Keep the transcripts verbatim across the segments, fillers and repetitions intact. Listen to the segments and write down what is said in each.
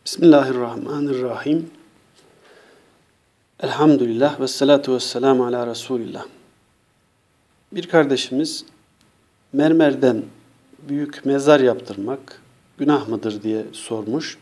Bismillahirrahmanirrahim. Elhamdülillah ve salatu ve selamu ala Resulillah. Bir kardeşimiz mermerden büyük mezar yaptırmak günah mıdır diye sormuş.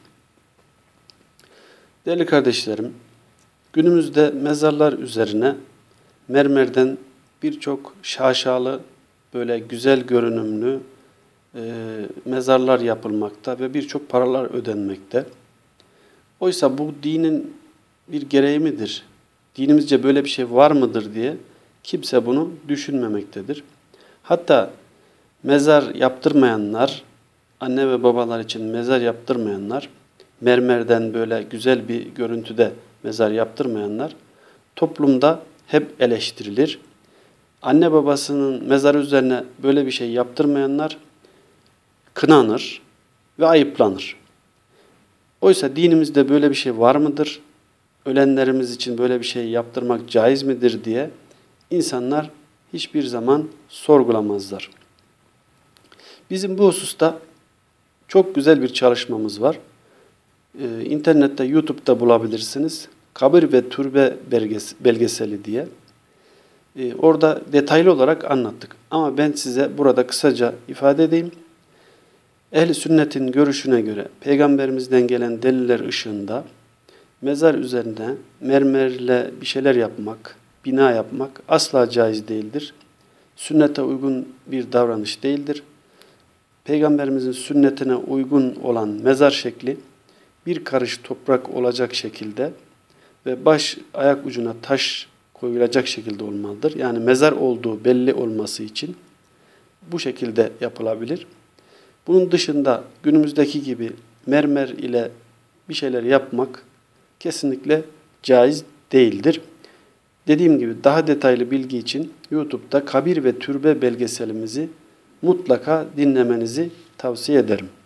Değerli kardeşlerim, günümüzde mezarlar üzerine mermerden birçok şaşalı, böyle güzel görünümlü e, mezarlar yapılmakta ve birçok paralar ödenmekte. Oysa bu dinin bir gereği midir? Dinimizce böyle bir şey var mıdır diye kimse bunu düşünmemektedir. Hatta mezar yaptırmayanlar, anne ve babalar için mezar yaptırmayanlar, mermerden böyle güzel bir görüntüde mezar yaptırmayanlar toplumda hep eleştirilir. Anne babasının mezarı üzerine böyle bir şey yaptırmayanlar kınanır ve ayıplanır. Oysa dinimizde böyle bir şey var mıdır? Ölenlerimiz için böyle bir şey yaptırmak caiz midir diye insanlar hiçbir zaman sorgulamazlar. Bizim bu hususta çok güzel bir çalışmamız var. Ee, internette, YouTube'da bulabilirsiniz. Kabir ve Türbe belgeseli diye. Ee, orada detaylı olarak anlattık. Ama ben size burada kısaca ifade edeyim. Ehl-i sünnetin görüşüne göre Peygamberimizden gelen deliller ışığında mezar üzerine mermerle bir şeyler yapmak, bina yapmak asla caiz değildir. Sünnete uygun bir davranış değildir. Peygamberimizin sünnetine uygun olan mezar şekli bir karış toprak olacak şekilde ve baş ayak ucuna taş koyulacak şekilde olmalıdır. Yani mezar olduğu belli olması için bu şekilde yapılabilir. Bunun dışında günümüzdeki gibi mermer ile bir şeyler yapmak kesinlikle caiz değildir. Dediğim gibi daha detaylı bilgi için YouTube'da Kabir ve Türbe belgeselimizi mutlaka dinlemenizi tavsiye ederim.